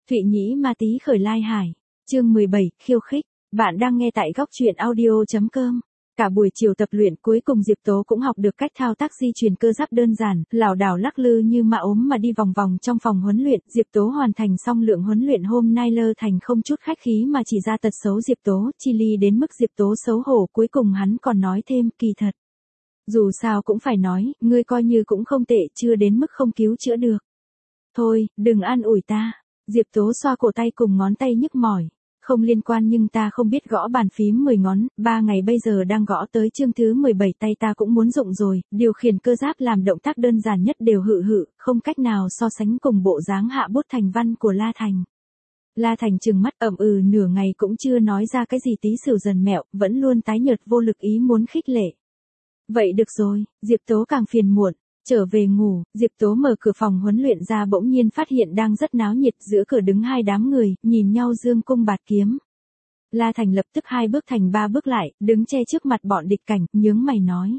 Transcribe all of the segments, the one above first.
Thụy Nhĩ Ma Tý khởi lai hải. Chương 17, khiêu khích. Bạn đang nghe tại góc truyện audio.com. Cả buổi chiều tập luyện cuối cùng Diệp Tố cũng học được cách thao tác di chuyển cơ giáp đơn giản, lảo đảo lắc lư như mã ốm mà đi vòng vòng trong phòng huấn luyện. Diệp Tố hoàn thành xong lượng huấn luyện hôm nay Lơ Thành không chút khách khí mà chỉ ra tật xấu Diệp Tố, chi ly đến mức Diệp Tố xấu hổ. Cuối cùng hắn còn nói thêm, kỳ thật. Dù sao cũng phải nói, ngươi coi như cũng không tệ, chưa đến mức không cứu chữa được. Thôi, đừng an ủi ta. Diệp Tố xoa cổ tay cùng ngón tay nhức mỏi. Không liên quan, nhưng ta không biết gõ bàn phím 10 ngón, 3 ngày bây giờ đang gõ tới chương thứ 17, tay ta cũng muốn rụng rồi, điều khiển cơ giáp làm động tác đơn giản nhất đều hự, không cách nào so sánh cùng bộ dáng hạ bút thành văn của La Thành. La Thành trừng mắt nửa ngày cũng chưa nói ra cái gì, tí xỉu dần mẹo, vẫn luôn tái nhợt vô lực ý muốn khích lệ. Vậy được rồi, Diệp Tố càng phiền muộn. Trở về ngủ, Diệp Tố mở cửa phòng huấn luyện ra, bỗng nhiên phát hiện đang rất náo nhiệt, giữa cửa đứng hai đám người, nhìn nhau dương cung bạt kiếm. La Thành lập tức 2 bước thành 3 bước lại, đứng che trước mặt bọn địch cảnh, nhướng mày nói.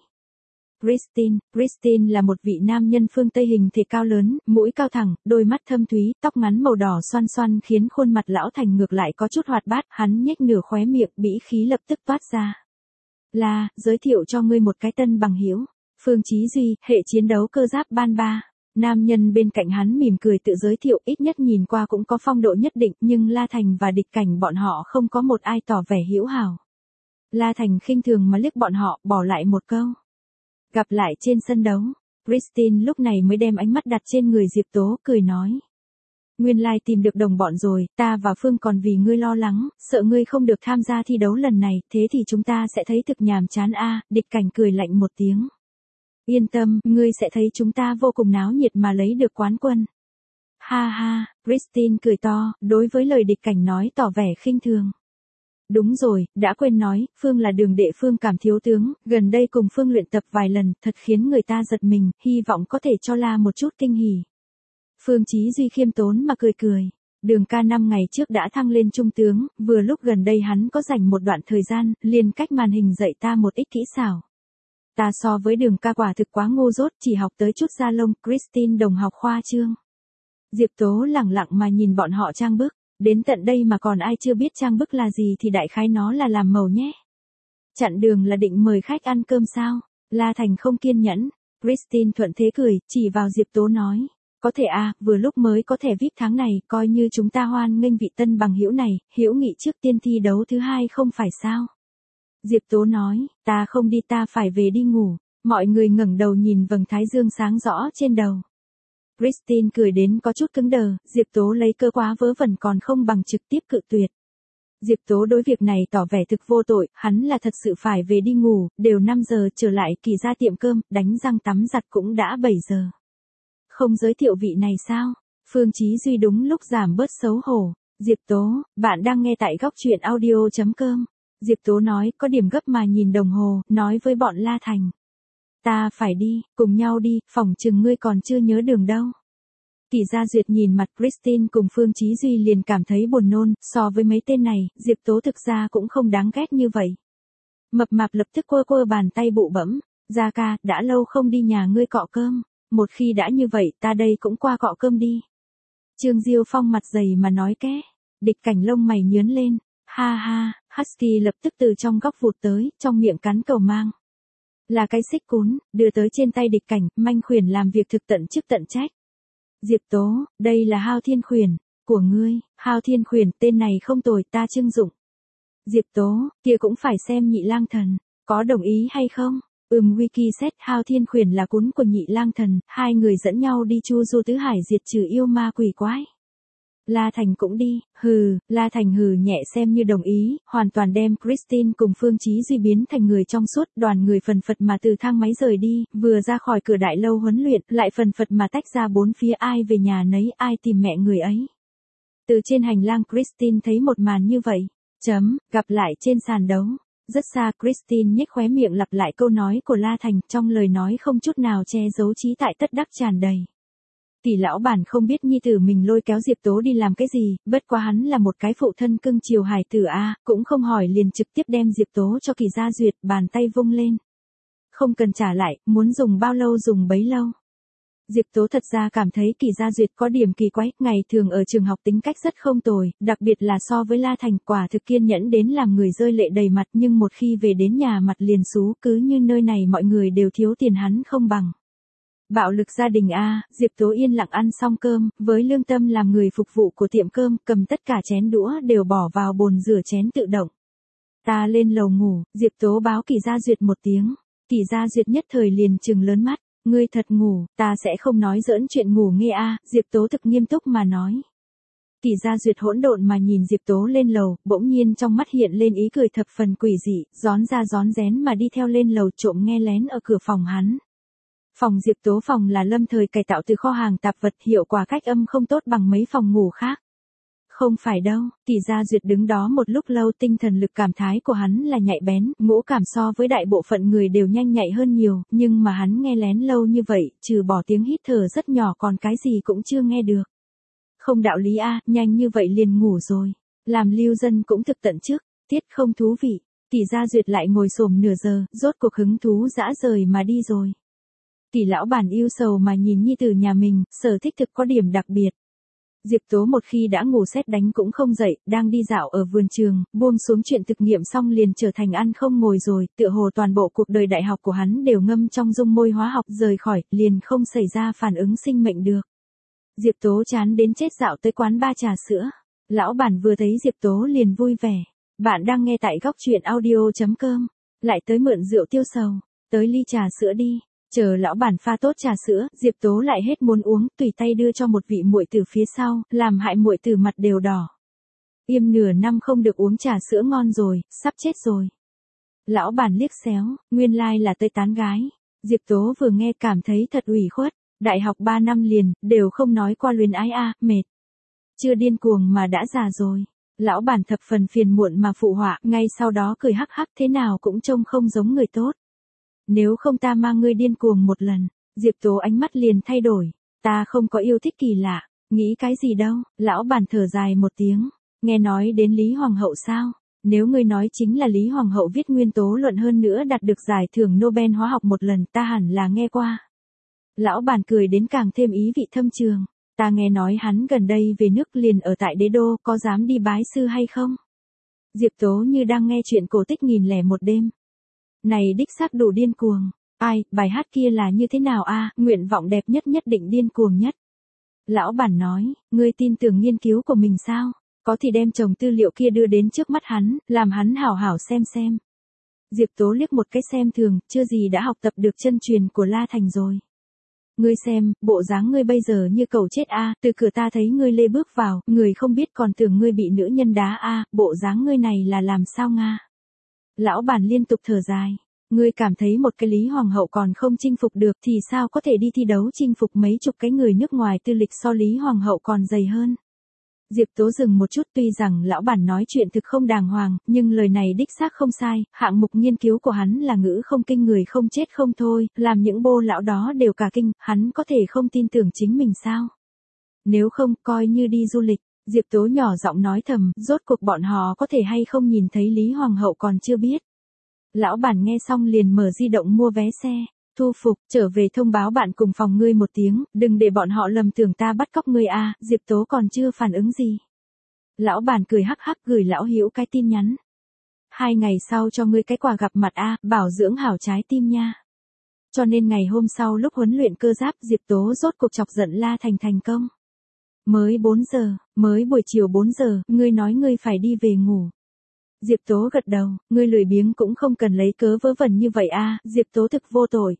Christine là một vị nam nhân phương Tây, hình thể cao lớn, mũi cao thẳng, đôi mắt thâm thúy, tóc ngắn màu đỏ xoăn xoăn khiến khuôn mặt lão Thành ngược lại có chút hoạt bát, hắn nhếch nửa khóe miệng, bĩ khí lập tức toát ra. Là, giới thiệu cho ngươi một cái tân bằng hữu. Phương Chí Duy, hệ chiến đấu cơ giáp ban 3. Nam nhân bên cạnh hắn mỉm cười tự giới thiệu, ít nhất nhìn qua cũng có phong độ nhất định, nhưng La Thành và địch cảnh bọn họ không có một ai tỏ vẻ hữu hảo. La Thành khinh thường mà liếc bọn họ, bỏ lại một câu. Gặp lại trên sân đấu. Christine lúc này mới đem ánh mắt đặt trên người Diệp Tố, cười nói. Nguyên lai tìm được đồng bọn rồi, ta và Phương còn vì ngươi lo lắng, sợ ngươi không được tham gia thi đấu lần này, thế thì chúng ta sẽ thấy thực nhàm chán a. Địch cảnh cười lạnh một tiếng. Yên tâm, ngươi sẽ thấy chúng ta vô cùng náo nhiệt mà lấy được quán quân. Ha ha, Christine cười to, đối với lời địch cảnh nói tỏ vẻ khinh thường. Đúng rồi, đã quên nói, Phương là đường đệ Phương Cảm thiếu tướng, gần đây cùng Phương luyện tập vài lần, thật khiến người ta giật mình, hy vọng có thể cho La một chút kinh hỉ. Phương Chí Duy khiêm tốn mà cười cười. Đường ca 5 ngày trước đã thăng lên trung tướng, vừa lúc gần đây hắn có dành một đoạn thời gian, liền cách màn hình dạy ta một ít kỹ xảo. Ta so với đường ca quả thực quá ngu dốt, chỉ học tới chút da lông. Christine đồng học khoa trương. Diệp Tố lẳng lặng mà nhìn bọn họ trang bức, đến tận đây mà còn ai chưa biết trang bức là gì thì đại khái nó là làm màu nhé. Chặn đường là định mời khách ăn cơm sao? La Thành không kiên nhẫn. Christine thuận thế cười, chỉ vào Diệp Tố nói. Có thể vừa lúc mới có thẻ VIP tháng này, coi như chúng ta hoan nghênh vị tân bằng hữu này, hữu nghị trước tiên thi đấu thứ 2 không phải sao? Diệp Tố nói, ta không đi, ta phải về đi ngủ. Mọi người ngẩng đầu nhìn vầng thái dương sáng rõ trên đầu. Christine cười đến có chút cứng đờ, Diệp Tố lấy cơ quá vớ vẩn còn không bằng trực tiếp cự tuyệt. Diệp Tố đối việc này tỏ vẻ thực vô tội, hắn là thật sự phải về đi ngủ, đều 5 giờ trở lại Kỳ ra tiệm cơm, đánh răng tắm giặt cũng đã 7 giờ. Không giới thiệu vị này sao? Phương Chí Duy đúng lúc giảm bớt xấu hổ. Diệp Tố, bạn đang nghe tại góc truyện audio.com. Diệp Tố nói, có điểm gấp mà nhìn đồng hồ, nói với bọn La Thành. Ta phải đi, cùng nhau đi, phỏng chừng ngươi còn chưa nhớ đường đâu. Kỳ Gia Duyệt nhìn mặt Christine cùng Phương Chí Duy liền cảm thấy buồn nôn, so với mấy tên này, Diệp Tố thực ra cũng không đáng ghét như vậy. Mập mạp lập tức quơ bàn tay bụ bẫm, Gia ca, đã lâu không đi nhà ngươi cọ cơm, một khi đã như vậy ta đây cũng qua cọ cơm đi. Trương Diêu Phong mặt dày mà nói ké, địch cảnh lông mày nhướng lên. Ha ha, Husky lập tức từ trong góc vụt tới, trong miệng cắn cầu mang. Là cái xích cún, đưa tới trên tay địch cảnh, manh khuyển làm việc thực tận chức tận trách. Diệp Tố, đây là Hao Thiên Khuyển, của ngươi. Hao Thiên Khuyển, tên này không tồi, ta trưng dụng. Diệp Tố, kia cũng phải xem Nhị Lang Thần, có đồng ý hay không? Wiki set, Hao Thiên Khuyển là cún của Nhị Lang Thần, hai người dẫn nhau đi chu du tứ hải diệt trừ yêu ma quỷ quái. La Thành cũng đi, La Thành hừ nhẹ xem như đồng ý, hoàn toàn đem Christine cùng Phương Chí Duy biến thành người trong suốt, đoàn người phần phật mà từ thang máy rời đi, vừa ra khỏi cửa đại lâu huấn luyện, lại phần phật mà tách ra bốn phía, ai về nhà nấy, ai tìm mẹ người ấy. Từ trên hành lang Christine thấy một màn như vậy, gặp lại trên sàn đấu. Rất xa Christine nhếch khóe miệng lặp lại câu nói của La Thành, trong lời nói không chút nào che giấu trí tại tất đắc tràn đầy. Tỷ lão bản không biết nhi tử mình lôi kéo Diệp Tố đi làm cái gì, bất quá hắn là một cái phụ thân cưng chiều hài tử cũng không hỏi liền trực tiếp đem Diệp Tố cho Kỳ Gia Duyệt, bàn tay vung lên. Không cần trả lại, muốn dùng bao lâu dùng bấy lâu. Diệp Tố thật ra cảm thấy Kỳ Gia Duyệt có điểm kỳ quái, ngày thường ở trường học tính cách rất không tồi, đặc biệt là so với La Thành quả thực kiên nhẫn đến làm người rơi lệ đầy mặt, nhưng một khi về đến nhà mặt liền xú, cứ như nơi này mọi người đều thiếu tiền hắn không bằng. Bạo lực gia đình a, Diệp Tố yên lặng ăn xong cơm, với lương tâm làm người phục vụ của tiệm cơm, cầm tất cả chén đũa đều bỏ vào bồn rửa chén tự động. Ta lên lầu ngủ, Diệp Tố báo Kỳ Gia Duyệt một tiếng. Kỳ Gia Duyệt nhất thời liền trừng lớn mắt. Ngươi thật ngủ, ta sẽ không nói giỡn chuyện ngủ nghe a, Diệp Tố thực nghiêm túc mà nói. Kỳ Gia Duyệt hỗn độn mà nhìn Diệp Tố lên lầu, bỗng nhiên trong mắt hiện lên ý cười thập phần quỷ dị, rón ra rón rén mà đi theo lên lầu trộm nghe lén ở cửa phòng hắn. Phòng Diệp Tố phòng là lâm thời cải tạo từ kho hàng tạp vật, hiệu quả cách âm không tốt bằng mấy phòng ngủ khác. Không phải đâu, Kỳ Gia Duyệt đứng đó một lúc lâu, tinh thần lực cảm thái của hắn là nhạy bén, ngũ cảm so với đại bộ phận người đều nhanh nhạy hơn nhiều, nhưng mà hắn nghe lén lâu như vậy, trừ bỏ tiếng hít thở rất nhỏ còn cái gì cũng chưa nghe được. Không đạo lý a, nhanh như vậy liền ngủ rồi. Làm lưu dân cũng thực tận trước, tiết không thú vị. Kỳ Gia Duyệt lại ngồi xổm nửa giờ, rốt cuộc hứng thú dã rời mà đi rồi. Kỳ lão bản yêu sầu mà nhìn nhi tử nhà mình, sở thích thực có điểm đặc biệt. Diệp Tố một khi đã ngủ sét đánh cũng không dậy, đang đi dạo ở vườn trường, buông xuống chuyện thực nghiệm xong liền trở thành ăn không ngồi rồi, tựa hồ toàn bộ cuộc đời đại học của hắn đều ngâm trong dung môi hóa học, rời khỏi, liền không xảy ra phản ứng sinh mệnh được. Diệp Tố chán đến chết dạo tới quán ba trà sữa. Lão bản vừa thấy Diệp Tố liền vui vẻ. Bạn đang nghe tại góc truyện audio.com. Lại tới mượn rượu tiêu sầu. Tới ly trà sữa đi. Chờ lão bản pha tốt trà sữa, Diệp Tố lại hết muốn uống, tùy tay đưa cho một vị muội tử phía sau, làm hại muội tử mặt đều đỏ. Im nửa năm không được uống trà sữa ngon rồi, sắp chết rồi. Lão bản liếc xéo, nguyên lai là tới tán gái. Diệp Tố vừa nghe cảm thấy thật ủy khuất, đại học 3 năm liền, đều không nói qua luyến ái a, mệt. Chưa điên cuồng mà đã già rồi. Lão bản thập phần phiền muộn mà phụ họa, ngay sau đó cười hắc hắc, thế nào cũng trông không giống người tốt. Nếu không ta mang ngươi điên cuồng một lần. Diệp Tố ánh mắt liền thay đổi. Ta không có yêu thích kỳ lạ. Nghĩ cái gì đâu. Lão bản thở dài một tiếng. Nghe nói đến Lý Hoàng hậu sao? Nếu ngươi nói chính là Lý Hoàng hậu viết nguyên tố luận hơn nữa đạt được giải thưởng Nobel hóa học một lần, ta hẳn là nghe qua. Lão bản cười đến càng thêm ý vị thâm trường. Ta nghe nói hắn gần đây về nước liền ở tại Đế Đô, có dám đi bái sư hay không? Diệp Tố như đang nghe chuyện cổ tích 1001 đêm. Này đích xác đủ điên cuồng. Ai, bài hát kia là như thế nào a? Nguyện vọng đẹp nhất nhất định điên cuồng nhất. Lão bản nói, ngươi tin tưởng nghiên cứu của mình sao? Có thì đem chồng tư liệu kia đưa đến trước mắt hắn, làm hắn hảo hảo xem. Diệp Tố liếc một cái xem thường, chưa gì đã học tập được chân truyền của La Thành rồi. Ngươi xem, bộ dáng ngươi bây giờ như cầu chết a, từ cửa ta thấy ngươi lê bước vào, người không biết còn tưởng ngươi bị nữ nhân đá a, bộ dáng ngươi này là làm sao nga? Lão bản liên tục thở dài. Ngươi cảm thấy một cái Lý Hoàng hậu còn không chinh phục được thì sao có thể đi thi đấu chinh phục mấy chục cái người nước ngoài tư lịch so Lý Hoàng hậu còn dày hơn. Diệp Tố dừng một chút, tuy rằng lão bản nói chuyện thực không đàng hoàng, nhưng lời này đích xác không sai, hạng mục nghiên cứu của hắn là ngữ không kinh người không chết không thôi, làm những bô lão đó đều cả kinh, hắn có thể không tin tưởng chính mình sao? Nếu không, coi như đi du lịch. Diệp Tố nhỏ giọng nói thầm, rốt cuộc bọn họ có thể hay không nhìn thấy Lý Hoàng hậu còn chưa biết. Lão bản nghe xong liền mở di động mua vé xe. Thu Phục, trở về thông báo bạn cùng phòng ngươi một tiếng, đừng để bọn họ lầm tưởng ta bắt cóc ngươi a. Diệp Tố còn chưa phản ứng gì. Lão bản cười hắc hắc gửi lão Hữu cái tin nhắn. 2 ngày sau cho ngươi cái quà gặp mặt a, bảo dưỡng hảo trái tim nha. Cho nên ngày hôm sau lúc huấn luyện cơ giáp, Diệp Tố rốt cuộc chọc giận La Thành thành công. Mới 4 giờ, mới buổi chiều 4 giờ, ngươi nói ngươi phải đi về ngủ. Diệp Tố gật đầu, ngươi lười biếng cũng không cần lấy cớ vớ vẩn như vậy a. Diệp Tố thực vô tội.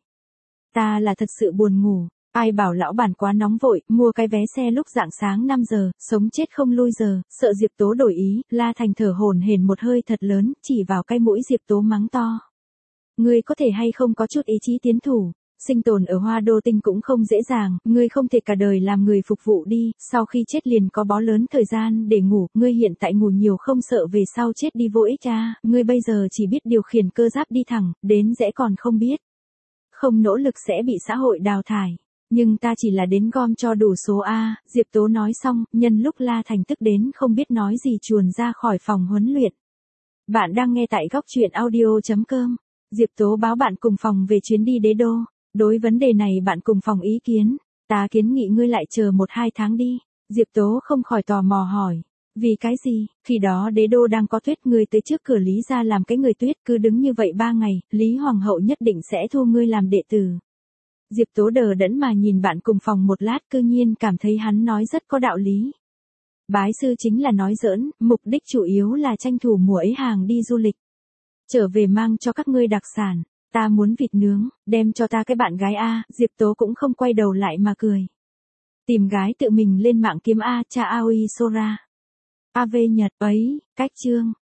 Ta là thật sự buồn ngủ, ai bảo lão bản quá nóng vội, mua cái vé xe lúc rạng sáng 5 giờ, sống chết không lui giờ, sợ Diệp Tố đổi ý, La Thành thở hổn hển một hơi thật lớn, chỉ vào cái mũi Diệp Tố mắng to. Ngươi có thể hay không có chút ý chí tiến thủ, sinh tồn ở Hoa Đô Tinh cũng không dễ dàng, ngươi không thể cả đời làm người phục vụ đi, sau khi chết liền có bó lớn thời gian để ngủ, ngươi hiện tại ngủ nhiều không sợ về sau chết đi vô ích a, ngươi bây giờ chỉ biết điều khiển cơ giáp đi thẳng, đến rẽ còn không biết. Không nỗ lực sẽ bị xã hội đào thải. Nhưng ta chỉ là đến gom cho đủ số A, Diệp Tố nói xong, nhân lúc La Thành tức đến không biết nói gì chuồn ra khỏi phòng huấn luyện. Bạn đang nghe tại góc truyện audio.com. Diệp Tố báo bạn cùng phòng về chuyến đi Đế Đô. Đối vấn đề này bạn cùng phòng ý kiến. Ta kiến nghị ngươi lại chờ 1-2 tháng đi. Diệp Tố không khỏi tò mò hỏi. Vì cái gì, khi đó đế đô đang có tuyết, ngươi tới trước cửa Lý gia làm cái người tuyết, cứ đứng như vậy 3 ngày, Lý Hoàng hậu nhất định sẽ thu ngươi làm đệ tử. Diệp Tố đờ đẫn mà nhìn bạn cùng phòng một lát, cư nhiên cảm thấy hắn nói rất có đạo lý. Bái sư chính là nói giỡn, mục đích chủ yếu là tranh thủ mùa ấy hàng đi du lịch. Trở về mang cho các ngươi đặc sản, ta muốn vịt nướng, đem cho ta cái bạn gái A, Diệp Tố cũng không quay đầu lại mà cười. Tìm gái tự mình lên mạng kiếm A cha Aoi Sora. AV Nhật ấy, cách chương.